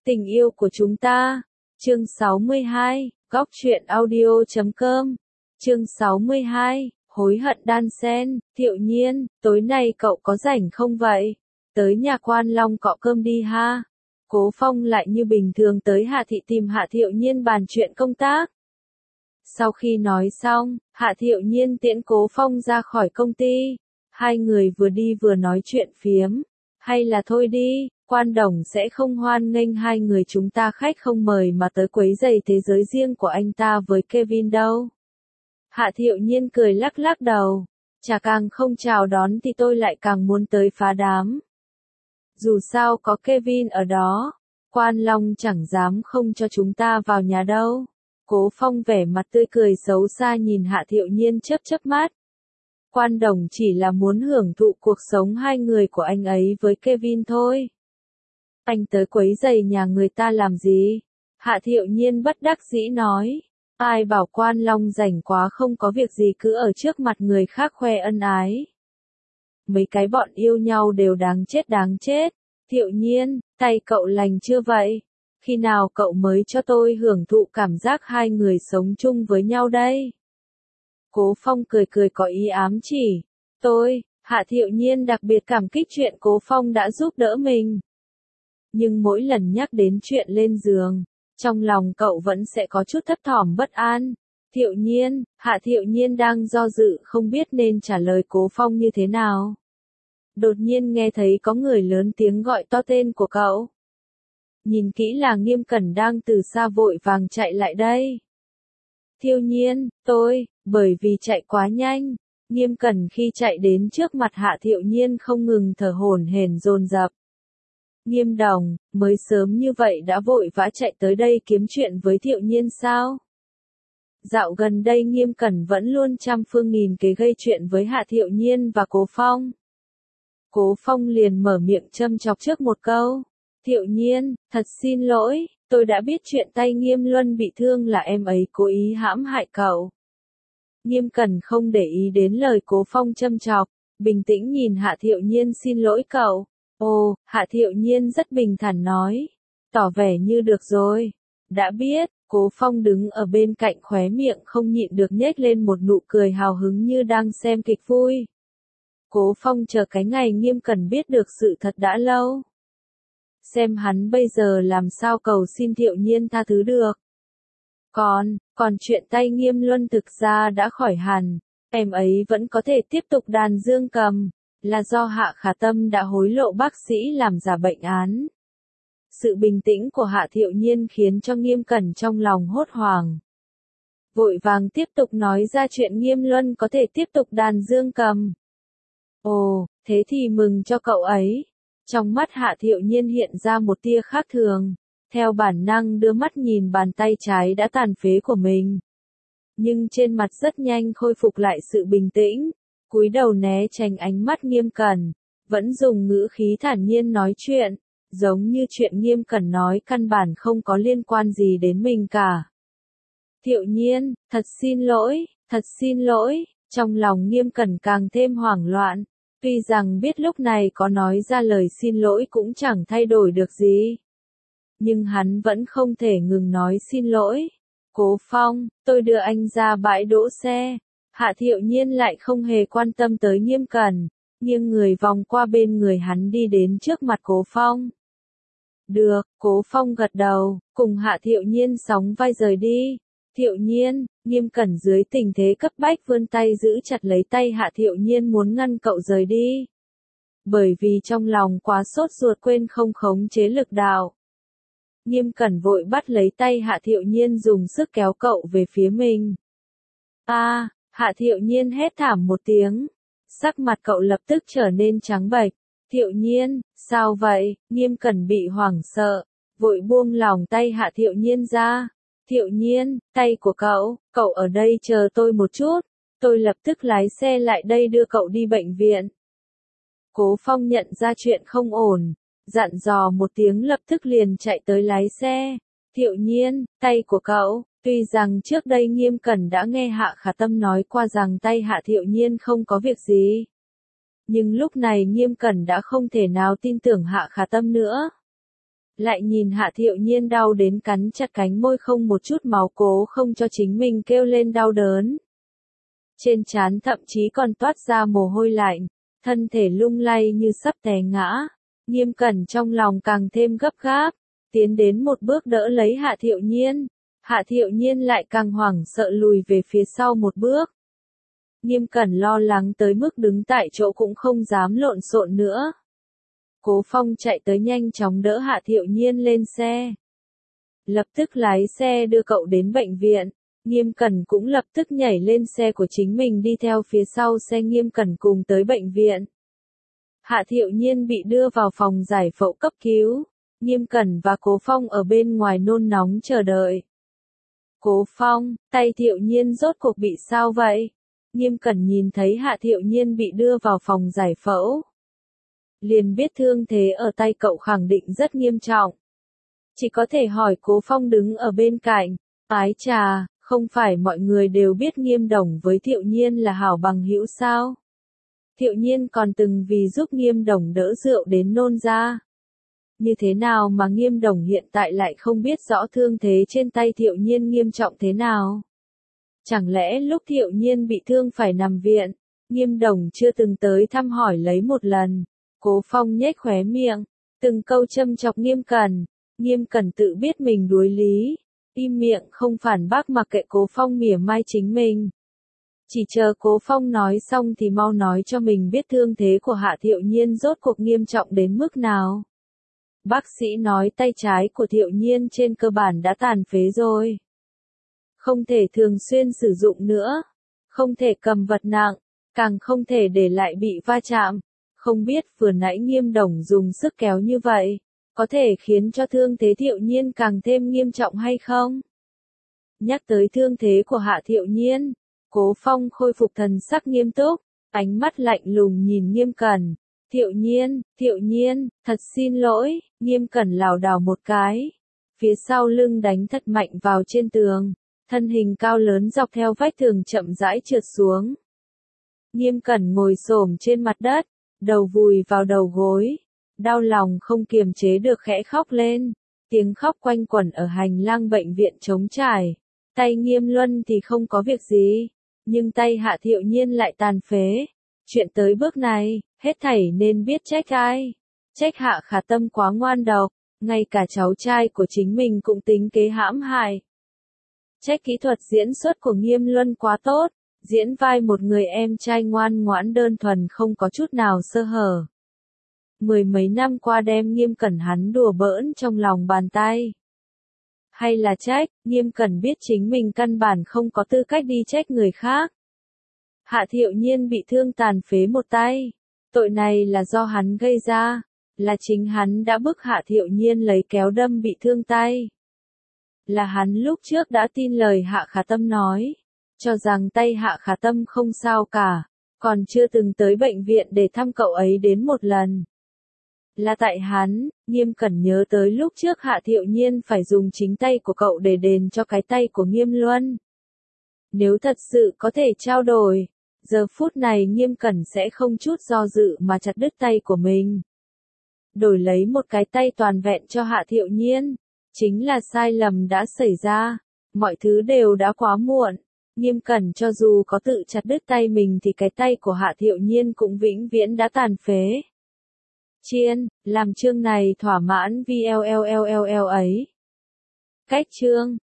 Tình yêu của chúng ta. Chương 62, góc truyện audio.com. Chương 62, hối hận đan sen. Thiệu Nhiên, tối nay cậu có rảnh không vậy? Tới nhà Quan Long cọ cơm đi ha. Cố Phong lại như bình thường tới Hạ Thị tìm Hạ Thiệu Nhiên bàn chuyện công tác. Sau khi nói xong, Hạ Thiệu Nhiên tiễn Cố Phong ra khỏi công ty. Hai người vừa đi vừa nói chuyện phiếm. Hay là thôi đi, Quan Đồng sẽ không hoan nghênh hai người chúng ta khách không mời mà tới quấy rầy thế giới riêng của anh ta với Kevin đâu. Hạ Thiệu Nhiên cười lắc lắc đầu. Chả càng không chào đón thì tôi lại càng muốn tới phá đám. Dù sao có Kevin ở đó, Quan Long chẳng dám không cho chúng ta vào nhà đâu. Cố Phong vẻ mặt tươi cười xấu xa nhìn Hạ Thiệu Nhiên chớp chớp mắt. Quan Đồng chỉ là muốn hưởng thụ cuộc sống hai người của anh ấy với Kevin thôi. Anh tới quấy rầy nhà người ta làm gì? Hạ Thiệu Nhiên bất đắc dĩ nói. Ai bảo Quan Long rảnh quá không có việc gì cứ ở trước mặt người khác khoe ân ái. Mấy cái bọn yêu nhau đều đáng chết đáng chết. Thiệu Nhiên, tay cậu lành chưa vậy? Khi nào cậu mới cho tôi hưởng thụ cảm giác hai người sống chung với nhau đây? Cố Phong cười cười có ý ám chỉ. Hạ Thiệu Nhiên đặc biệt cảm kích chuyện Cố Phong đã giúp đỡ mình. Nhưng mỗi lần nhắc đến chuyện lên giường, trong lòng cậu vẫn sẽ có chút thấp thỏm bất an. Thiệu Nhiên, Hạ Thiệu Nhiên đang do dự không biết nên trả lời Cố Phong như thế nào. Đột nhiên nghe thấy có người lớn tiếng gọi to tên của cậu. Nhìn kỹ là Nghiêm Cẩn đang từ xa vội vàng chạy lại đây. Thiệu Nhiên, bởi vì chạy quá nhanh, Nghiêm Cẩn khi chạy đến trước mặt Hạ Thiệu Nhiên không ngừng thở hổn hển dồn dập. Nghiêm Đồng, mới sớm như vậy đã vội vã chạy tới đây kiếm chuyện với Thiệu Nhiên sao? Dạo gần đây Nghiêm Cẩn vẫn luôn trăm phương nghìn kế gây chuyện với Hạ Thiệu Nhiên và Cố Phong. Cố Phong liền mở miệng châm chọc trước một câu. Thiệu Nhiên, thật xin lỗi, tôi đã biết chuyện tay Nghiêm Luân bị thương là em ấy cố ý hãm hại cậu. Nghiêm Cẩn không để ý đến lời Cố Phong châm chọc, bình tĩnh nhìn Hạ Thiệu Nhiên xin lỗi cậu. Ồ, Hạ Thiệu Nhiên rất bình thản nói. Tỏ vẻ như được rồi. Đã biết, Cố Phong đứng ở bên cạnh khóe miệng không nhịn được nhếch lên một nụ cười hào hứng như đang xem kịch vui. Cố Phong chờ cái ngày Nghiêm Cẩn biết được sự thật đã lâu. Xem hắn bây giờ làm sao cầu xin Thiệu Nhiên tha thứ được. Còn chuyện tay Nghiêm Luân thực ra đã khỏi hẳn, em ấy vẫn có thể tiếp tục đàn dương cầm, là do Hạ Khả Tâm đã hối lộ bác sĩ làm giả bệnh án. Sự bình tĩnh của Hạ Thiệu Nhiên khiến cho Nghiêm Cẩn trong lòng hốt hoảng. Vội vàng tiếp tục nói ra chuyện Nghiêm Luân có thể tiếp tục đàn dương cầm. Ồ, thế thì mừng cho cậu ấy. Trong mắt Hạ Thiệu Nhiên hiện ra một tia khác thường, theo bản năng đưa mắt nhìn bàn tay trái đã tàn phế của mình. Nhưng trên mặt rất nhanh khôi phục lại sự bình tĩnh, cúi đầu né tránh ánh mắt Nghiêm Cẩn, vẫn dùng ngữ khí thản nhiên nói chuyện, giống như chuyện Nghiêm Cẩn nói căn bản không có liên quan gì đến mình cả. Thiệu Nhiên, thật xin lỗi, trong lòng Nghiêm Cẩn càng thêm hoảng loạn. Tuy rằng biết lúc này có nói ra lời xin lỗi cũng chẳng thay đổi được gì. Nhưng hắn vẫn không thể ngừng nói xin lỗi. Cố Phong, tôi đưa anh ra bãi đỗ xe. Hạ Thiệu Nhiên lại không hề quan tâm tới Nghiêm Cẩn, nghiêng người vòng qua bên người hắn đi đến trước mặt Cố Phong. Được, Cố Phong gật đầu, cùng Hạ Thiệu Nhiên sóng vai rời đi. Thiệu Nhiên, Nghiêm Cẩn dưới tình thế cấp bách vươn tay giữ chặt lấy tay Hạ Thiệu Nhiên muốn ngăn cậu rời đi. Bởi vì trong lòng quá sốt ruột quên không khống chế lực đạo. Nghiêm Cẩn vội bắt lấy tay Hạ Thiệu Nhiên dùng sức kéo cậu về phía mình. Hạ Thiệu Nhiên hét thảm một tiếng. Sắc mặt cậu lập tức trở nên trắng bệch. Thiệu Nhiên, sao vậy? Nghiêm Cẩn bị hoảng sợ, vội buông lỏng tay Hạ Thiệu Nhiên ra. Thiệu Nhiên, tay của cậu ở đây chờ tôi một chút, tôi lập tức lái xe lại đây đưa cậu đi bệnh viện. Cố Phong nhận ra chuyện không ổn, dặn dò một tiếng lập tức liền chạy tới lái xe. Thiệu Nhiên, tay của cậu, tuy rằng trước đây Nghiêm Cẩn đã nghe Hạ Khả Tâm nói qua rằng tay Hạ Thiệu Nhiên không có việc gì. Nhưng lúc này Nghiêm Cẩn đã không thể nào tin tưởng Hạ Khả Tâm nữa. Lại nhìn Hạ Thiệu Nhiên đau đến cắn chặt cánh môi không một chút máu, cố không cho chính mình kêu lên đau đớn. Trên trán thậm chí còn toát ra mồ hôi lạnh, thân thể lung lay như sắp té ngã. Nghiêm Cẩn trong lòng càng thêm gấp gáp, tiến đến một bước đỡ lấy Hạ Thiệu Nhiên. Hạ Thiệu Nhiên lại càng hoảng sợ lùi về phía sau một bước. Nghiêm Cẩn lo lắng tới mức đứng tại chỗ cũng không dám lộn xộn nữa. Cố Phong chạy tới nhanh chóng đỡ Hạ Thiệu Nhiên lên xe. Lập tức lái xe đưa cậu đến bệnh viện. Nghiêm Cẩn cũng lập tức nhảy lên xe của chính mình đi theo phía sau xe Nghiêm Cẩn cùng tới bệnh viện. Hạ Thiệu Nhiên bị đưa vào phòng giải phẫu cấp cứu. Nghiêm Cẩn và Cố Phong ở bên ngoài nôn nóng chờ đợi. Cố Phong, tay Thiệu Nhiên rốt cuộc bị sao vậy? Nghiêm Cẩn nhìn thấy Hạ Thiệu Nhiên bị đưa vào phòng giải phẫu. Liền biết thương thế ở tay cậu khẳng định rất nghiêm trọng. Chỉ có thể hỏi Cố Phong đứng ở bên cạnh. Ái trà, không phải mọi người đều biết Nghiêm Đồng với Thiệu Nhiên là hảo bằng hữu sao? Thiệu Nhiên còn từng vì giúp Nghiêm Đồng đỡ rượu đến nôn ra. Như thế nào mà Nghiêm Đồng hiện tại lại không biết rõ thương thế trên tay Thiệu Nhiên nghiêm trọng thế nào? Chẳng lẽ lúc Thiệu Nhiên bị thương phải nằm viện, Nghiêm Đồng chưa từng tới thăm hỏi lấy một lần? Cố Phong nhếch khóe miệng, từng câu châm chọc Nghiêm Cẩn. Nghiêm Cẩn tự biết mình đuối lý, im miệng không phản bác mặc kệ Cố Phong mỉa mai chính mình. Chỉ chờ Cố Phong nói xong thì mau nói cho mình biết thương thế của Hạ Thiệu Nhiên rốt cuộc nghiêm trọng đến mức nào. Bác sĩ nói tay trái của Thiệu Nhiên trên cơ bản đã tàn phế rồi. Không thể thường xuyên sử dụng nữa, không thể cầm vật nặng, càng không thể để lại bị va chạm. Không biết vừa nãy Nghiêm Đồng dùng sức kéo như vậy, có thể khiến cho thương thế Thiệu Nhiên càng thêm nghiêm trọng hay không? Nhắc tới thương thế của Hạ Thiệu Nhiên, Cố Phong khôi phục thần sắc nghiêm túc, ánh mắt lạnh lùng nhìn Nghiêm Cẩn. Thiệu Nhiên, thật xin lỗi. Nghiêm Cẩn lảo đảo một cái, phía sau lưng đánh thật mạnh vào trên tường, thân hình cao lớn dọc theo vách tường chậm rãi trượt xuống. Nghiêm Cẩn ngồi xổm trên mặt đất, đầu vùi vào đầu gối, đau lòng không kiềm chế được khẽ khóc lên, tiếng khóc quanh quẩn ở hành lang bệnh viện trống trải. Tay Nghiêm Luân thì không có việc gì, nhưng tay Hạ Thiệu Nhiên lại tàn phế. Chuyện tới bước này, hết thảy nên biết trách ai. Trách Hạ Khả Tâm quá ngoan độc, ngay cả cháu trai của chính mình cũng tính kế hãm hại. Trách kỹ thuật diễn xuất của Nghiêm Luân quá tốt, diễn vai một người em trai ngoan ngoãn đơn thuần không có chút nào sơ hở. Mười mấy năm qua đem Nghiêm Cẩn hắn đùa bỡn trong lòng bàn tay. Hay là trách, Nghiêm Cẩn biết chính mình căn bản không có tư cách đi trách người khác. Hạ Thiệu Nhiên bị thương tàn phế một tay. Tội này là do hắn gây ra. Là chính hắn đã bức Hạ Thiệu Nhiên lấy kéo đâm bị thương tay. Là hắn lúc trước đã tin lời Hạ Khả Tâm nói. Cho rằng tay Hạ Khả Tâm không sao cả. Còn chưa từng tới bệnh viện để thăm cậu ấy đến một lần. Là tại hắn, Nghiêm Cẩn nhớ tới lúc trước Hạ Thiệu Nhiên phải dùng chính tay của cậu để đền cho cái tay của Nghiêm Luân. Nếu thật sự có thể trao đổi, giờ phút này Nghiêm Cẩn sẽ không chút do dự mà chặt đứt tay của mình. Đổi lấy một cái tay toàn vẹn cho Hạ Thiệu Nhiên. Chính là sai lầm đã xảy ra. Mọi thứ đều đã quá muộn. Nghiêm Cẩn cho dù có tự chặt đứt tay mình thì cái tay của Hạ Thiệu Nhiên cũng vĩnh viễn đã tàn phế. Chiên, làm chương này thỏa mãn VLLLL ấy. Cách chương